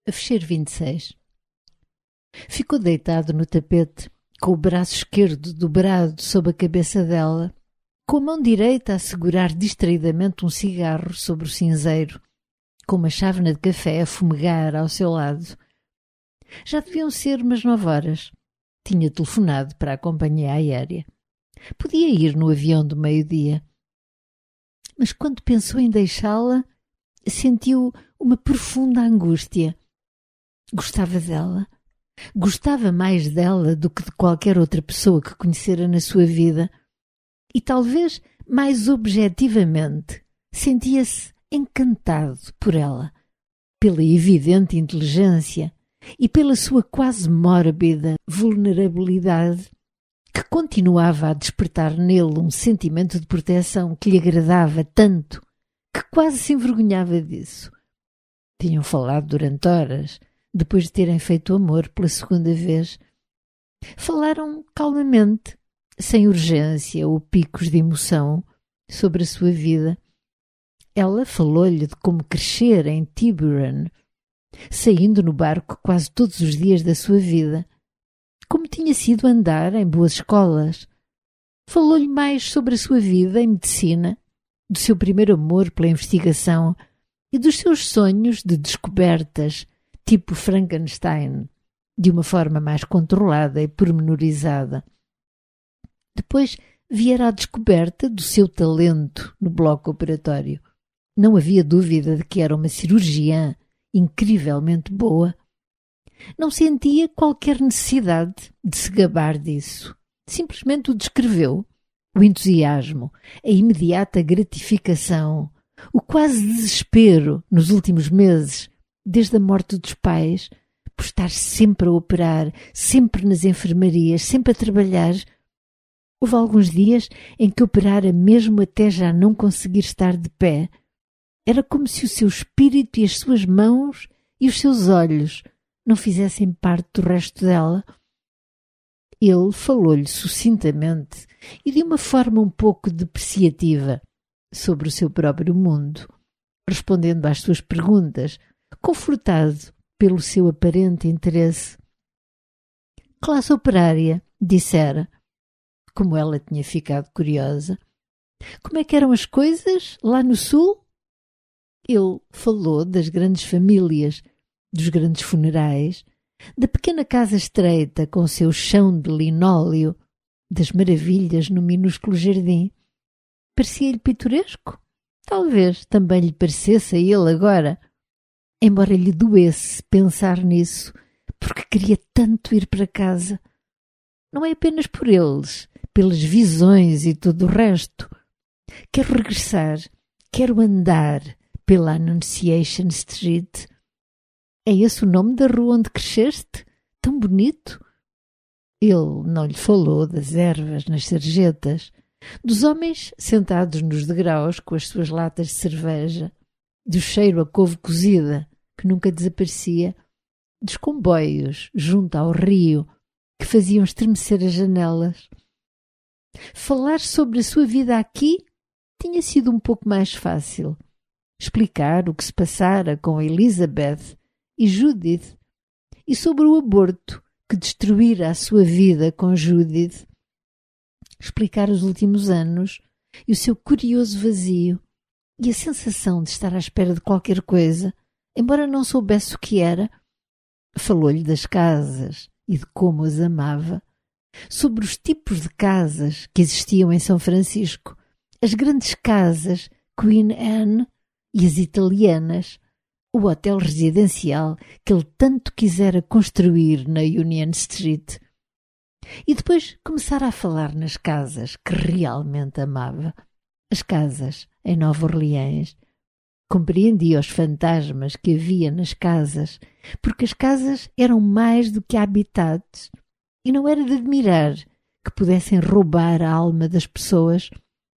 A Fecheiro 26. Ficou deitado no tapete, com o braço esquerdo dobrado sob a cabeça dela, com a mão direita a segurar distraidamente um cigarro sobre o cinzeiro, com uma chávena de café a fumegar ao seu lado. Já deviam ser umas 9 horas. Tinha telefonado para a companhia aérea. Podia ir no avião do meio-dia. Mas quando pensou em deixá-la, sentiu uma profunda angústia. Gostava dela. Gostava mais dela do que de qualquer outra pessoa que conhecera na sua vida. E talvez, mais objetivamente, sentia-se encantado por ela, pela evidente inteligência e pela sua quase mórbida vulnerabilidade, que continuava a despertar nele um sentimento de proteção que lhe agradava tanto que quase se envergonhava disso. Tinham falado durante horas, depois de terem feito amor pela segunda vez. Falaram calmamente, sem urgência ou picos de emoção, sobre a sua vida. Ela falou-lhe de como crescer em Tiburon, saindo no barco quase todos os dias da sua vida, como tinha sido andar em boas escolas. Falou-lhe mais sobre a sua vida em medicina, do seu primeiro amor pela investigação e dos seus sonhos de descobertas, tipo Frankenstein, de uma forma mais controlada e pormenorizada. Depois viera a descoberta do seu talento no bloco operatório. Não havia dúvida de que era uma cirurgiã incrivelmente boa. Não sentia qualquer necessidade de se gabar disso. Simplesmente o descreveu. O entusiasmo, a imediata gratificação, o quase desespero nos últimos meses, desde a morte dos pais, por estar sempre a operar, sempre nas enfermarias, sempre a trabalhar. Houve alguns dias em que operara mesmo até já não conseguir estar de pé. Era como se o seu espírito e as suas mãos e os seus olhos não fizessem parte do resto dela. Ele falou-lhe sucintamente e de uma forma um pouco depreciativa sobre o seu próprio mundo, respondendo às suas perguntas, confortado pelo seu aparente interesse. Classe operária, dissera, como ela tinha ficado curiosa. Como é que eram as coisas lá no sul? Ele falou das grandes famílias, dos grandes funerais, da pequena casa estreita com o seu chão de linóleo, das maravilhas no minúsculo jardim. Parecia-lhe pitoresco? Talvez também lhe parecesse a ele agora, embora lhe doesse pensar nisso, porque queria tanto ir para casa. Não é apenas por eles, pelas visões e tudo o resto. Quero regressar, quero andar pela Annunciation Street. É esse o nome da rua onde cresceste? Tão bonito! Ele não lhe falou das ervas nas sarjetas, dos homens sentados nos degraus com as suas latas de cerveja, do cheiro a couve cozida, que nunca desaparecia, dos comboios junto ao rio, que faziam estremecer as janelas. Falar sobre a sua vida aqui tinha sido um pouco mais fácil. Explicar o que se passara com Elizabeth e Judith, e sobre o aborto que destruíra a sua vida com Judith. Explicar os últimos anos e o seu curioso vazio e a sensação de estar à espera de qualquer coisa, embora não soubesse o que era. Falou-lhe das casas e de como as amava, sobre os tipos de casas que existiam em São Francisco, as grandes casas Queen Anne e as italianas, o hotel residencial que ele tanto quisera construir na Union Street. E depois começara a falar nas casas que realmente amava. As casas em Nova Orleans. Compreendia os fantasmas que havia nas casas, porque as casas eram mais do que habitats, e não era de admirar que pudessem roubar a alma das pessoas.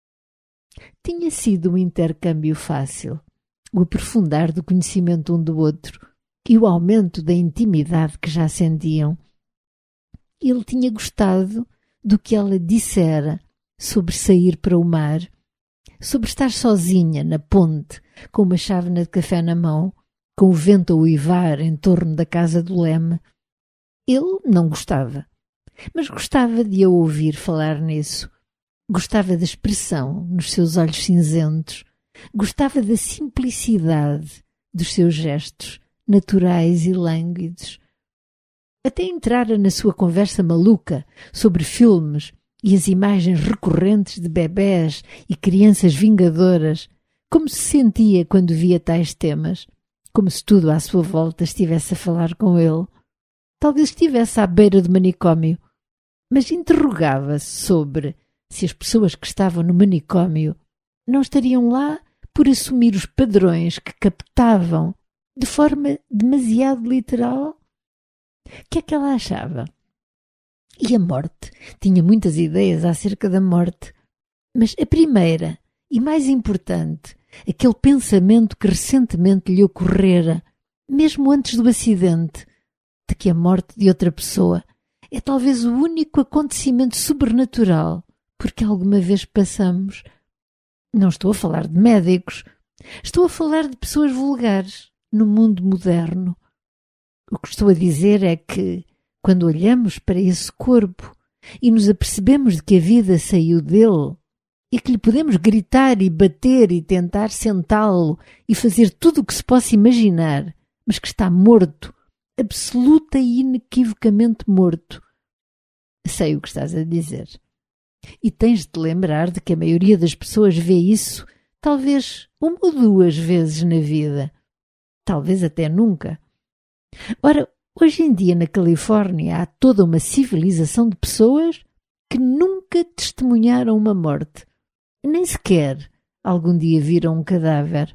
Tinha sido um intercâmbio fácil, o aprofundar do conhecimento um do outro e o aumento da intimidade que já sentiam. Ele tinha gostado do que ela dissera sobre sair para o mar, sobre estar sozinha na ponte com uma chávena de café na mão, com o vento a uivar em torno da casa do Leme. Ele não gostava, mas gostava de a ouvir falar nisso. Gostava da expressão nos seus olhos cinzentos. Gostava da simplicidade dos seus gestos, naturais e lânguidos. Até entrara na sua conversa maluca sobre filmes e as imagens recorrentes de bebés e crianças vingadoras, como se sentia quando via tais temas, como se tudo à sua volta estivesse a falar com ele. Talvez estivesse à beira do manicômio, mas interrogava-se sobre se as pessoas que estavam no manicômio não estariam lá por assumir os padrões que captavam de forma demasiado literal. O que é que ela achava? E a morte? Tinha muitas ideias acerca da morte, mas a primeira e mais importante, aquele pensamento que recentemente lhe ocorrera, mesmo antes do acidente, de que a morte de outra pessoa é talvez o único acontecimento sobrenatural por que alguma vez passamos. Não estou a falar de médicos, estou a falar de pessoas vulgares no mundo moderno. O que estou a dizer é que, quando olhamos para esse corpo e nos apercebemos de que a vida saiu dele e que lhe podemos gritar e bater e tentar sentá-lo e fazer tudo o que se possa imaginar, mas que está morto, absoluta e inequivocamente morto. Sei o que estás a dizer. E tens de te lembrar de que a maioria das pessoas vê isso talvez uma ou duas vezes na vida. Talvez até nunca. Ora, hoje em dia na Califórnia há toda uma civilização de pessoas que nunca testemunharam uma morte. Nem sequer algum dia viram um cadáver.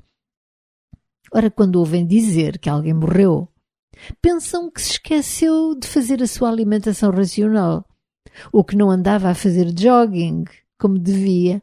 Ora, quando ouvem dizer que alguém morreu, pensam que se esqueceu de fazer a sua alimentação racional, ou que não andava a fazer jogging como devia.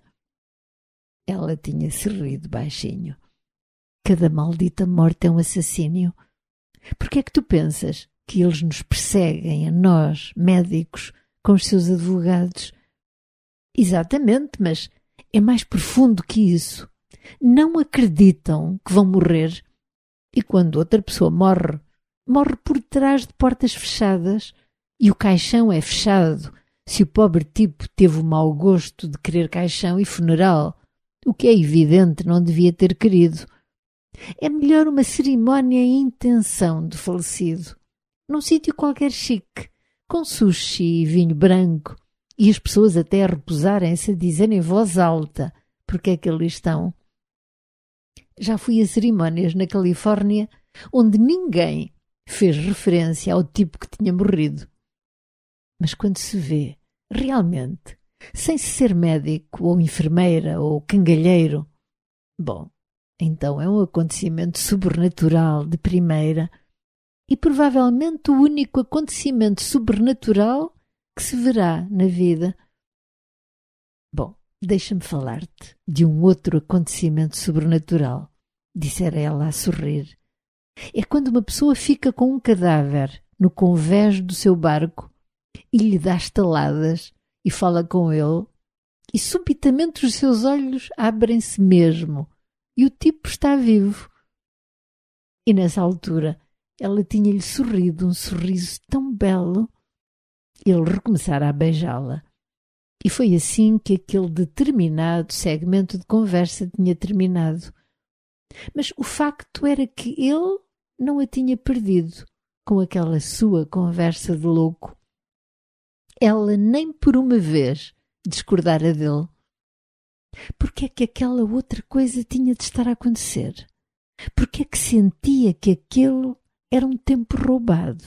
Ela tinha-se rido baixinho. Cada maldita morte é um assassínio. Por que é que tu pensas que eles nos perseguem, a nós, médicos, com os seus advogados? Exatamente, mas é mais profundo que isso. Não acreditam que vão morrer. E quando outra pessoa morre, morre por trás de portas fechadas e o caixão é fechado. Se o pobre tipo teve o mau gosto de querer caixão e funeral, o que é evidente não devia ter querido. É melhor uma cerimónia em intenção do falecido, num sítio qualquer chique, com sushi e vinho branco, e as pessoas até recusarem-se a dizer em voz alta porque é que ali estão. Já fui a cerimónias na Califórnia onde ninguém fez referência ao tipo que tinha morrido. Mas quando se vê, realmente, sem ser médico ou enfermeira ou cangalheiro, bom, então é um acontecimento sobrenatural de primeira e provavelmente o único acontecimento sobrenatural que se verá na vida. Bom, deixa-me falar-te de um outro acontecimento sobrenatural, dissera ela a sorrir. É quando uma pessoa fica com um cadáver no convés do seu barco e lhe dá estaladas e fala com ele e subitamente os seus olhos abrem-se mesmo e o tipo está vivo. E nessa altura ela tinha-lhe sorrido um sorriso tão belo. Ele recomeçara a beijá-la. E foi assim que aquele determinado segmento de conversa tinha terminado. Mas o facto era que ele não a tinha perdido com aquela sua conversa de louco. Ela nem por uma vez discordara dele. Porque é que aquela outra coisa tinha de estar a acontecer? Porque é que sentia que aquele era um tempo roubado?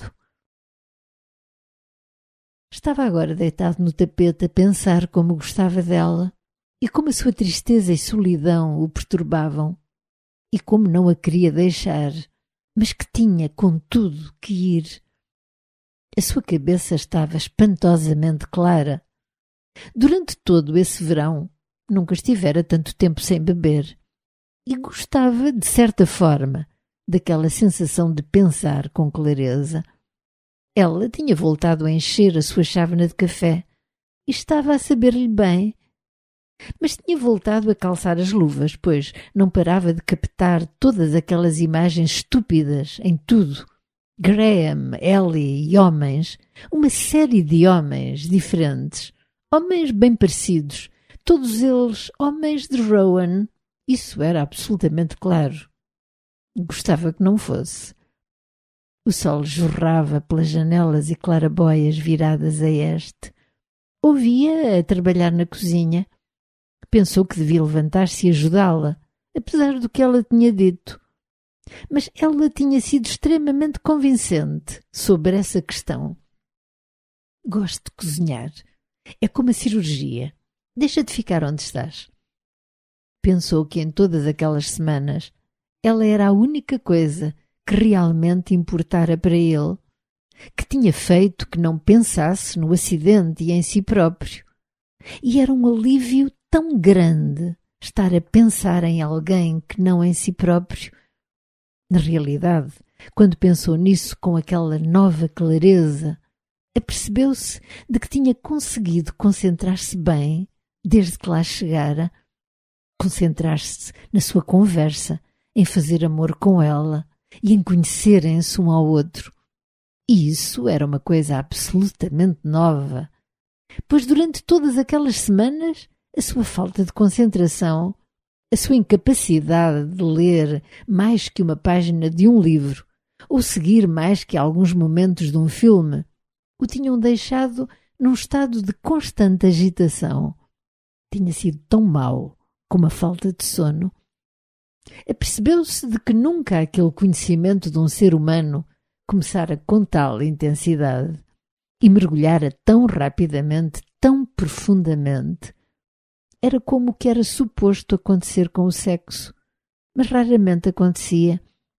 Estava agora deitado no tapete a pensar como gostava dela e como a sua tristeza e solidão o perturbavam e como não a queria deixar, mas que tinha, contudo, que ir. A sua cabeça estava espantosamente clara. Durante todo esse verão, nunca estivera tanto tempo sem beber e gostava, de certa forma, daquela sensação de pensar com clareza. Ela tinha voltado a encher a sua chávena de café e estava a saber-lhe bem. Mas tinha voltado a calçar as luvas, pois não parava de captar todas aquelas imagens estúpidas em tudo. Graham, Ellie e homens, uma série de homens diferentes, homens bem parecidos, todos eles homens de Rowan. Isso era absolutamente claro. Gostava que não fosse. O sol jorrava pelas janelas e claraboias viradas a este. Ouvia a trabalhar na cozinha. Pensou que devia levantar-se e ajudá-la, apesar do que ela tinha dito. Mas ela tinha sido extremamente convincente sobre essa questão. Gosto de cozinhar. É como a cirurgia. Deixa de ficar onde estás. Pensou que em todas aquelas semanas ela era a única coisa que realmente importara para ele, que tinha feito que não pensasse no acidente e em si próprio. E era um alívio tão grande estar a pensar em alguém que não em si próprio. Na realidade, quando pensou nisso com aquela nova clareza, apercebeu-se de que tinha conseguido concentrar-se bem desde que lá chegara, concentrar-se na sua conversa, em fazer amor com ela e em conhecerem-se um ao outro. E isso era uma coisa absolutamente nova, pois durante todas aquelas semanas a sua falta de concentração, a sua incapacidade de ler mais que uma página de um livro ou seguir mais que alguns momentos de um filme, o tinham deixado num estado de constante agitação. Tinha sido tão mau como a falta de sono. Apercebeu-se de que nunca aquele conhecimento de um ser humano começara com tal intensidade e mergulhara tão rapidamente, tão profundamente. Era como o que era suposto acontecer com o sexo, mas raramente acontecia.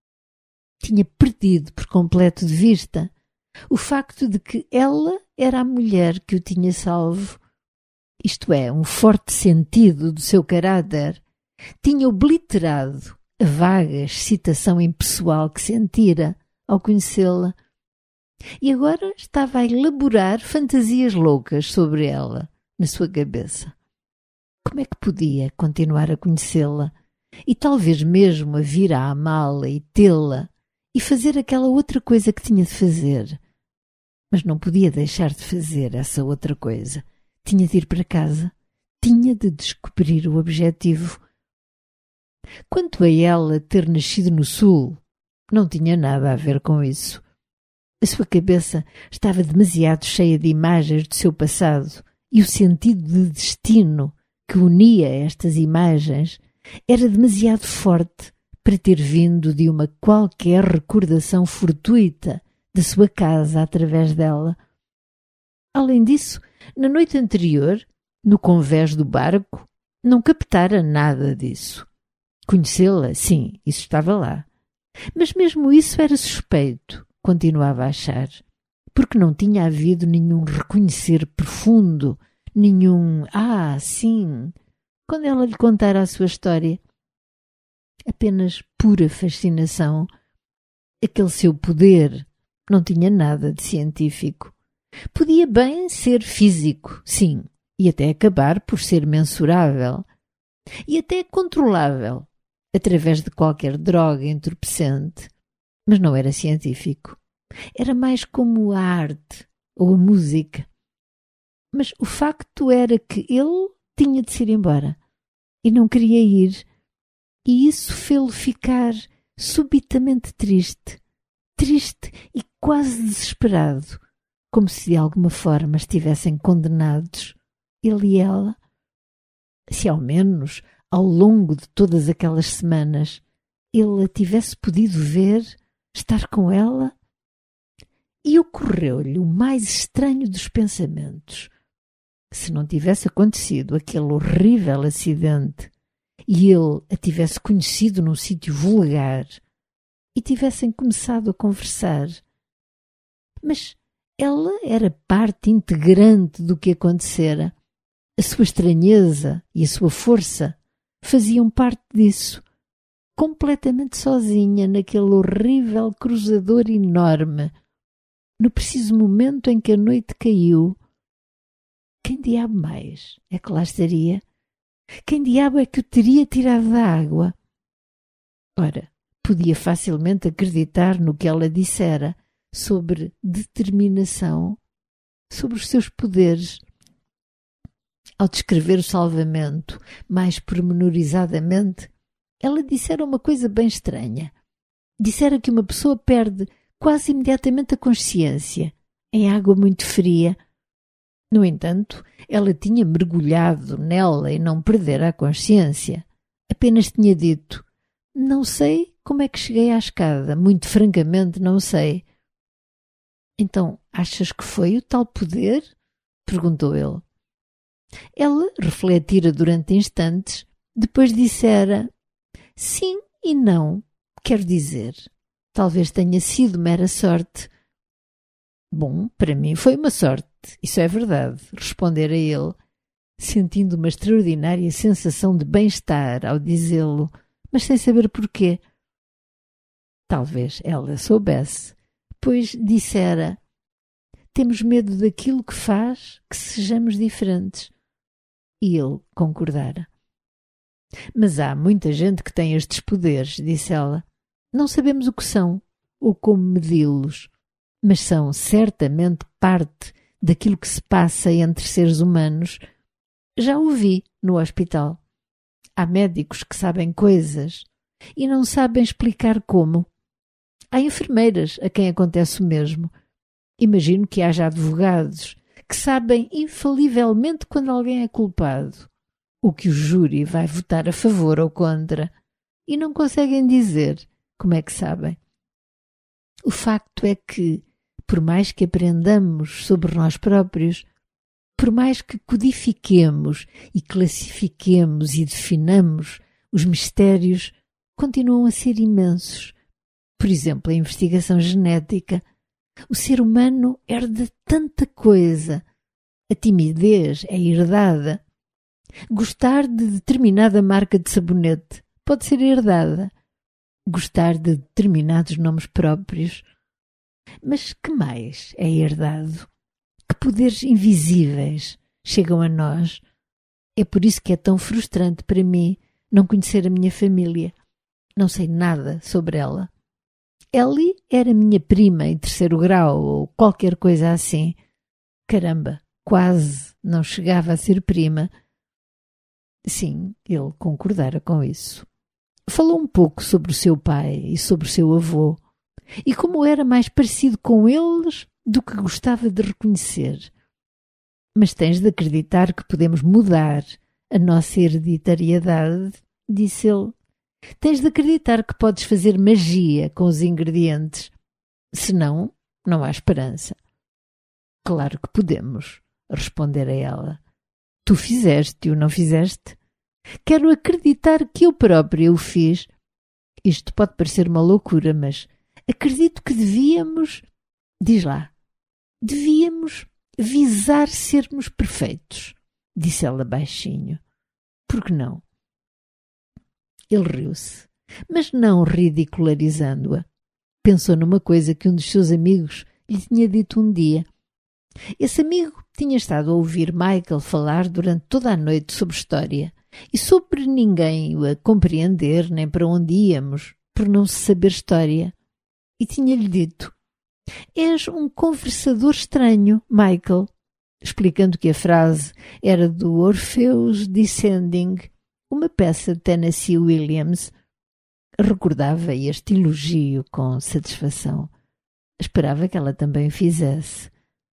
Tinha perdido por completo de vista o facto de que ela era a mulher que o tinha salvo, isto é, um forte sentido do seu caráter. Tinha obliterado a vaga excitação impessoal que sentira ao conhecê-la e agora estava a elaborar fantasias loucas sobre ela na sua cabeça. Como é que podia continuar a conhecê-la e talvez mesmo a vir a amá-la e tê-la e fazer aquela outra coisa que tinha de fazer? Mas não podia deixar de fazer essa outra coisa. Tinha de ir para casa. Tinha de descobrir o objetivo. Quanto a ela ter nascido no Sul, não tinha nada a ver com isso. A sua cabeça estava demasiado cheia de imagens do seu passado e o sentido de destino que unia estas imagens era demasiado forte para ter vindo de uma qualquer recordação fortuita da sua casa através dela. Além disso, na noite anterior, no convés do barco, não captara nada disso. Conhecê-la, sim, isso estava lá. Mas mesmo isso era suspeito, continuava a achar, porque não tinha havido nenhum reconhecer profundo, nenhum sim, quando ela lhe contara a sua história. Apenas pura fascinação. Aquele seu poder não tinha nada de científico. Podia bem ser físico, sim, e até acabar por ser mensurável. E até controlável, através de qualquer droga entorpecente. Mas não era científico. Era mais como a arte ou a música. Mas o facto era que ele tinha de se ir embora e não queria ir. E isso fê-lo ficar subitamente triste. Triste e quase desesperado, como se de alguma forma estivessem condenados, ele e ela. Se ao menos, ao longo de todas aquelas semanas, ele a tivesse podido ver, estar com ela. E ocorreu-lhe o mais estranho dos pensamentos. Se não tivesse acontecido aquele horrível acidente e ele a tivesse conhecido num sítio vulgar e tivessem começado a conversar. Mas ela era parte integrante do que acontecera. A sua estranheza e a sua força faziam parte disso. Completamente sozinha naquele horrível cruzador enorme. No preciso momento em que a noite caiu, quem diabo mais é que lá estaria? Quem diabo é que o teria tirado da água? Ora, podia facilmente acreditar no que ela dissera sobre determinação, sobre os seus poderes. Ao descrever o salvamento mais pormenorizadamente, ela dissera uma coisa bem estranha. Dissera que uma pessoa perde quase imediatamente a consciência em água muito fria. No entanto, ela tinha mergulhado nela e não perdera a consciência. Apenas tinha dito: não sei como é que cheguei à escada, muito francamente não sei. Então, achas que foi o tal poder? Perguntou ele. Ela refletira durante instantes, depois dissera: sim e não, quero dizer, talvez tenha sido mera sorte. Bom, para mim foi uma sorte, isso é verdade, respondera ele, sentindo uma extraordinária sensação de bem-estar ao dizê-lo, mas sem saber porquê. Talvez ela soubesse, pois dissera: temos medo daquilo que faz que sejamos diferentes. E ele concordara. Mas há muita gente que tem estes poderes, disse ela. Não sabemos o que são ou como medi-los, mas são certamente parte daquilo que se passa entre seres humanos. Já o vi no hospital. Há médicos que sabem coisas e não sabem explicar como. Há enfermeiras a quem acontece o mesmo. Imagino que haja advogados que sabem infalivelmente quando alguém é culpado, o que o júri vai votar a favor ou contra, e não conseguem dizer como é que sabem. O facto é que, por mais que aprendamos sobre nós próprios, por mais que codifiquemos e classifiquemos e definamos, os mistérios continuam a ser imensos. Por exemplo, a investigação genética. O ser humano herda tanta coisa. A timidez é herdada. Gostar de determinada marca de sabonete pode ser herdada. Gostar de determinados nomes próprios. Mas que mais é herdado? Que poderes invisíveis chegam a nós? É por isso que é tão frustrante para mim não conhecer a minha família. Não sei nada sobre ela. Ellie era minha prima em 3º grau ou qualquer coisa assim. Caramba, quase não chegava a ser prima. Sim, ele concordara com isso. Falou um pouco sobre o seu pai e sobre o seu avô e como era mais parecido com eles do que gostava de reconhecer. Mas tens de acreditar que podemos mudar a nossa hereditariedade, disse ele. Tens de acreditar que podes fazer magia com os ingredientes. Senão, não há esperança. Claro que podemos, respondera ela. Tu fizeste-o, não fizeste? Quero acreditar que eu própria o fiz. Isto pode parecer uma loucura, mas acredito que devíamos... Diz lá. Devíamos visar sermos perfeitos, disse ela baixinho. Por que não? Ele riu-se, mas não ridicularizando-a. Pensou numa coisa que um dos seus amigos lhe tinha dito um dia. Esse amigo tinha estado a ouvir Michael falar durante toda a noite sobre história e sobre ninguém o a compreender nem para onde íamos, por não se saber história. E tinha-lhe dito: és um conversador estranho, Michael, explicando que a frase era do Orpheus Descending, uma peça de Tennessee Williams. Recordava este elogio com satisfação. Esperava que ela também fizesse.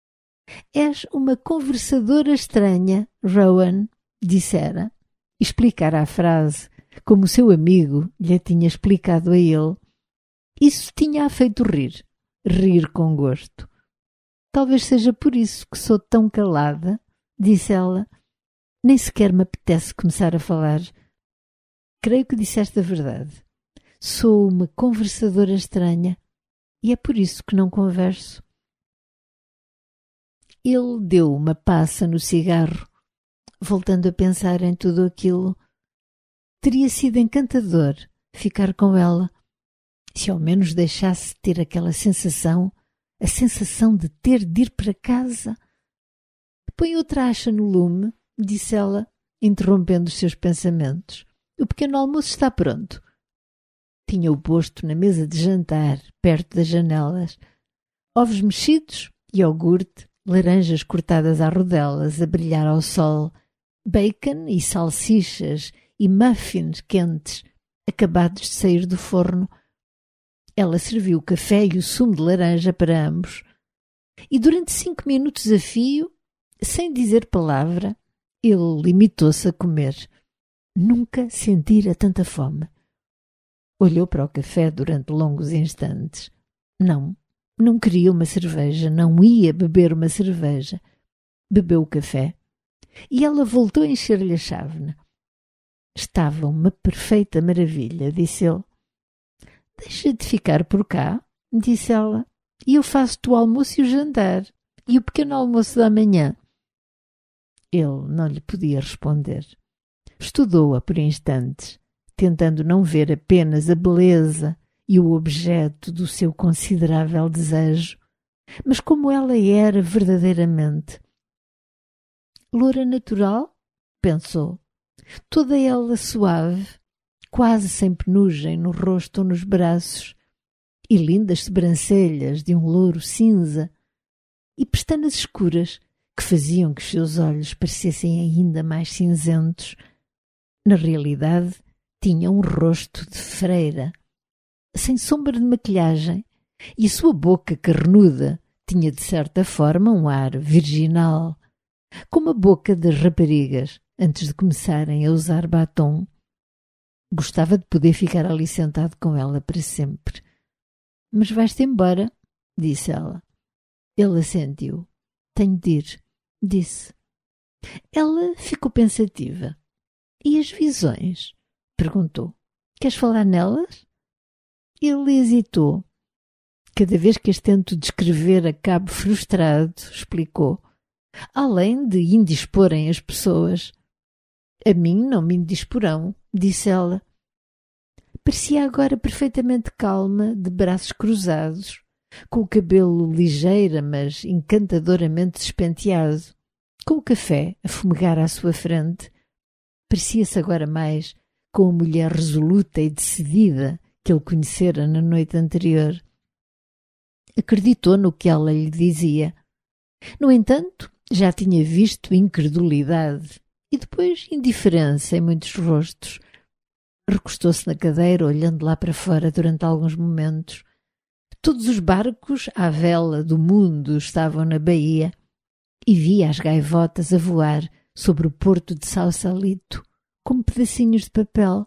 És uma conversadora estranha, Rowan, dissera. Explicara a frase como o seu amigo lhe tinha explicado a ele. Isso tinha-a feito rir. Rir com gosto. Talvez seja por isso que sou tão calada, disse ela. Nem sequer me apetece começar a falar. Creio que disseste a verdade. Sou uma conversadora estranha e é por isso que não converso. Ele deu uma passa no cigarro, voltando a pensar em tudo aquilo. Teria sido encantador ficar com ela, se ao menos deixasse ter aquela sensação, a sensação de ter de ir para casa. Põe outra acha no lume, disse ela, interrompendo os seus pensamentos. O pequeno almoço está pronto. Tinha-o posto na mesa de jantar, perto das janelas. Ovos mexidos, iogurte, laranjas cortadas à rodelas a brilhar ao sol, bacon e salsichas e muffins quentes, acabados de sair do forno. Ela serviu o café e o sumo de laranja para ambos. E durante 5 minutos a fio, sem dizer palavra, ele limitou-se a comer. Nunca sentira tanta fome. Olhou para o café durante longos instantes. Não queria uma cerveja, não ia beber uma cerveja. Bebeu o café e ela voltou a encher-lhe a chávena. Estava uma perfeita maravilha, disse ele. Deixa de ficar por cá, disse ela, e eu faço-te o almoço e o jantar, e o pequeno almoço da manhã. Ele não lhe podia responder. Estudou-a por instantes, tentando não ver apenas a beleza e o objeto do seu considerável desejo, mas como ela era verdadeiramente. Loura natural, pensou, toda ela suave, quase sem penugem no rosto ou nos braços, e lindas sobrancelhas de um louro cinza, e pestanas escuras que faziam que os seus olhos parecessem ainda mais cinzentos. Na realidade, tinha um rosto de freira, sem sombra de maquilhagem, e a sua boca carnuda tinha de certa forma um ar virginal, como a boca das raparigas antes de começarem a usar batom. Gostava de poder ficar ali sentado com ela para sempre. Mas vais-te embora, disse ela. Ele assentiu. Tenho de ir, disse. Ela ficou pensativa. E as visões? Perguntou. Queres falar nelas? Ele hesitou. Cada vez que as tento descrever acabo frustrado, explicou. Além de indisporem as pessoas. A mim não me indisporão, disse ela. Parecia agora perfeitamente calma, de braços cruzados, com o cabelo ligeira, mas encantadoramente despenteado, com o café a fumegar à sua frente. Parecia-se agora mais com a mulher resoluta e decidida que ele conhecera na noite anterior. Acreditou no que ela lhe dizia. No entanto, já tinha visto incredulidade e depois indiferença em muitos rostos. Recostou-se na cadeira, olhando lá para fora durante alguns momentos. Todos os barcos à vela do mundo estavam na baía e via as gaivotas a voar sobre o porto de Sausalito, como pedacinhos de papel.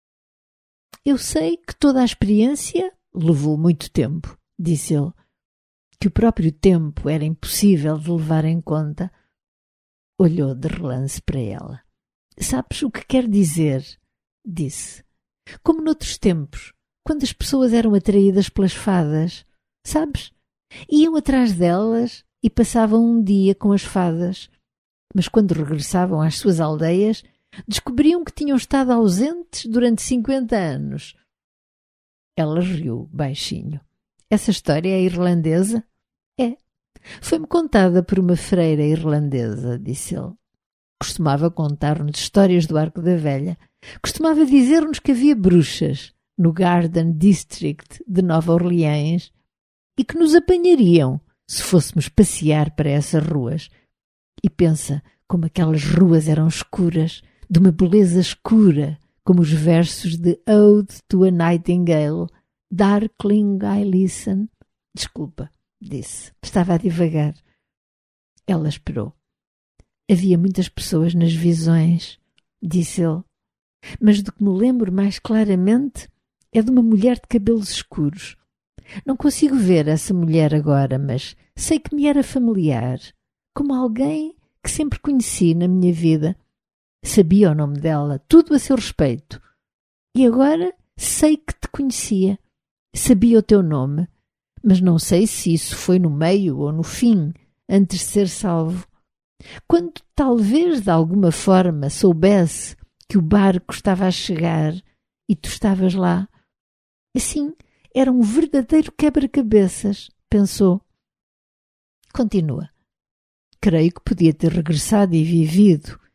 Eu sei que toda a experiência levou muito tempo, disse ele, que o próprio tempo era impossível de levar em conta. Olhou de relance para ela. Sabes o que quer dizer? Disse. Como noutros tempos, quando as pessoas eram atraídas pelas fadas, sabes? Iam atrás delas e passavam um dia com as fadas. Mas quando regressavam às suas aldeias, descobriam que tinham estado ausentes durante 50 anos. Ela riu baixinho. Essa história é irlandesa? É. Foi-me contada por uma freira irlandesa, disse ele. Costumava contar-nos histórias do Arco da Velha. Costumava dizer-nos que havia bruxas no Garden District de Nova Orleans e que nos apanhariam se fôssemos passear para essas ruas. E pensa como aquelas ruas eram escuras, de uma beleza escura, como os versos de Ode to a Nightingale. Darkling I listen. Desculpa, disse. Estava a divagar. Ela esperou. Havia muitas pessoas nas visões, disse ele. Mas do que me lembro mais claramente é de uma mulher de cabelos escuros. Não consigo ver essa mulher agora, mas sei que me era familiar, como alguém que sempre conheci na minha vida. Sabia o nome dela, tudo a seu respeito. E agora sei que te conhecia. Sabia o teu nome, mas não sei se isso foi no meio ou no fim, antes de ser salvo. Quando talvez de alguma forma soubesse que o barco estava a chegar e tu estavas lá. Assim, era um verdadeiro quebra-cabeças, pensou. Continua. Creio que podia ter regressado e vivido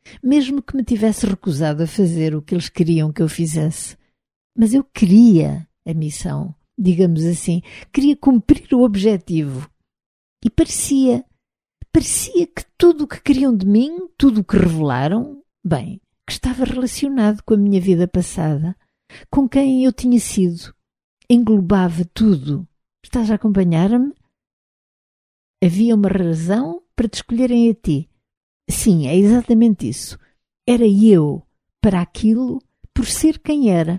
mesmo que me tivesse recusado a fazer o que eles queriam que eu fizesse. Mas eu queria a missão, digamos assim, queria cumprir o objetivo. E parecia que tudo o que queriam de mim, tudo o que revelaram, bem, que estava relacionado com a minha vida passada, com quem eu tinha sido. Englobava tudo. Estás a acompanhar-me? Havia uma razão para te escolherem a ti. Sim, é exatamente isso. Era eu para aquilo por ser quem era.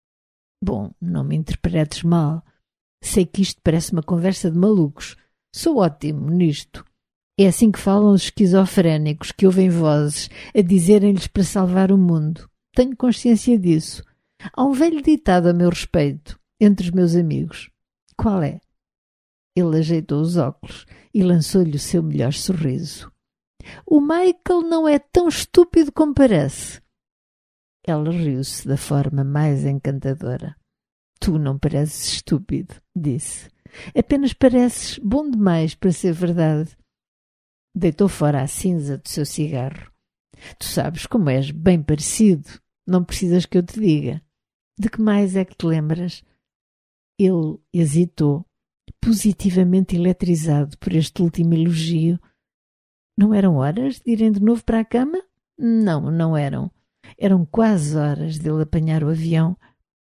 Bom, não me interpretes mal. Sei que isto parece uma conversa de malucos. Sou ótimo nisto. É assim que falam os esquizofrénicos, que ouvem vozes a dizerem-lhes para salvar o mundo. Tenho consciência disso. Há um velho ditado a meu respeito, entre os meus amigos. Qual é? Ele ajeitou os óculos e lançou-lhe o seu melhor sorriso. O Michael não é tão estúpido como parece. Ela riu-se da forma mais encantadora. Tu não pareces estúpido, disse. Apenas pareces bom demais para ser verdade. Deitou fora a cinza do seu cigarro. Tu sabes como és bem parecido. Não precisas que eu te diga. De que mais é que te lembras? Ele hesitou, positivamente eletrizado por este último elogio. Não eram horas de irem de novo para a cama? Não, não eram. Eram quase horas dele apanhar o avião.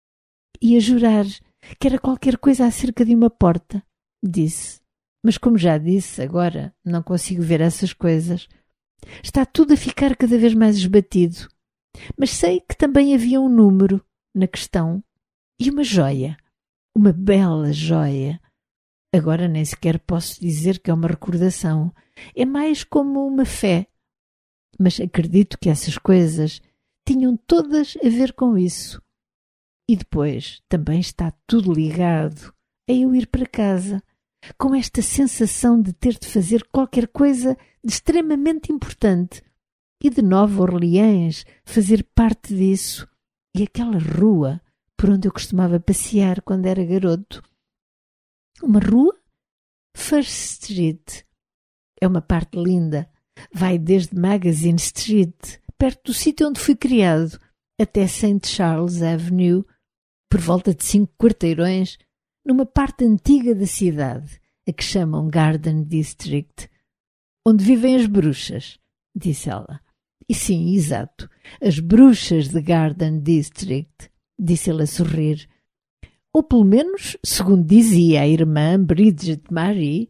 Ia jurar que era qualquer coisa acerca de uma porta, disse. Mas como já disse, agora não consigo ver essas coisas. Está tudo a ficar cada vez mais esbatido. Mas sei que também havia um número na questão e uma joia. Uma bela joia. Agora nem sequer posso dizer que é uma recordação. É mais como uma fé. Mas acredito que essas coisas tinham todas a ver com isso. E depois também está tudo ligado a eu ir para casa, com esta sensação de ter de fazer qualquer coisa de extremamente importante. E de Nova Orleans fazer parte disso. E aquela rua por onde eu costumava passear quando era garoto. Uma rua? First Street. É uma parte linda. Vai desde Magazine Street, perto do sítio onde fui criado, até St. Charles Avenue, por volta de 5 quarteirões, numa parte antiga da cidade, a que chamam Garden District, onde vivem as bruxas, disse ela. E sim, exato, as bruxas de Garden District, disse ele a sorrir. Ou pelo menos, segundo dizia a irmã Bridget Marie.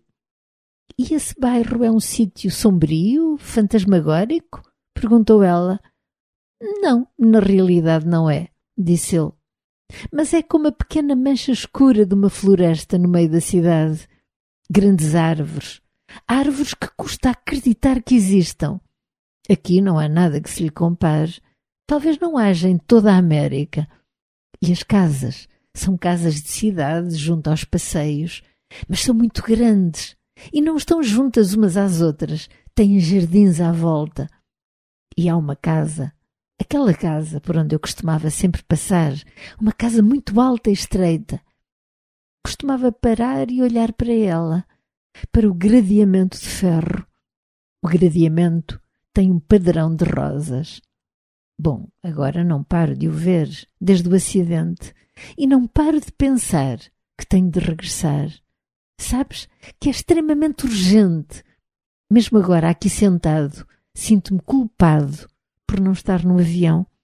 E esse bairro é um sítio sombrio, fantasmagórico? Perguntou ela. Não, na realidade não é, disse ele. Mas é como a pequena mancha escura de uma floresta no meio da cidade. Grandes árvores. Árvores que custa acreditar que existam. Aqui não há nada que se lhe compare. Talvez não haja em toda a América. E as casas são casas de cidade junto aos passeios, mas são muito grandes e não estão juntas umas às outras. Têm jardins à volta. E há uma casa, aquela casa por onde eu costumava sempre passar, uma casa muito alta e estreita. Costumava parar e olhar para ela, para o gradeamento de ferro. O gradeamento tem um padrão de rosas. Bom, agora não paro de o ver, desde o acidente, e não paro de pensar que tenho de regressar. Sabes que é extremamente urgente. Mesmo agora, aqui sentado, sinto-me culpado por não estar no avião.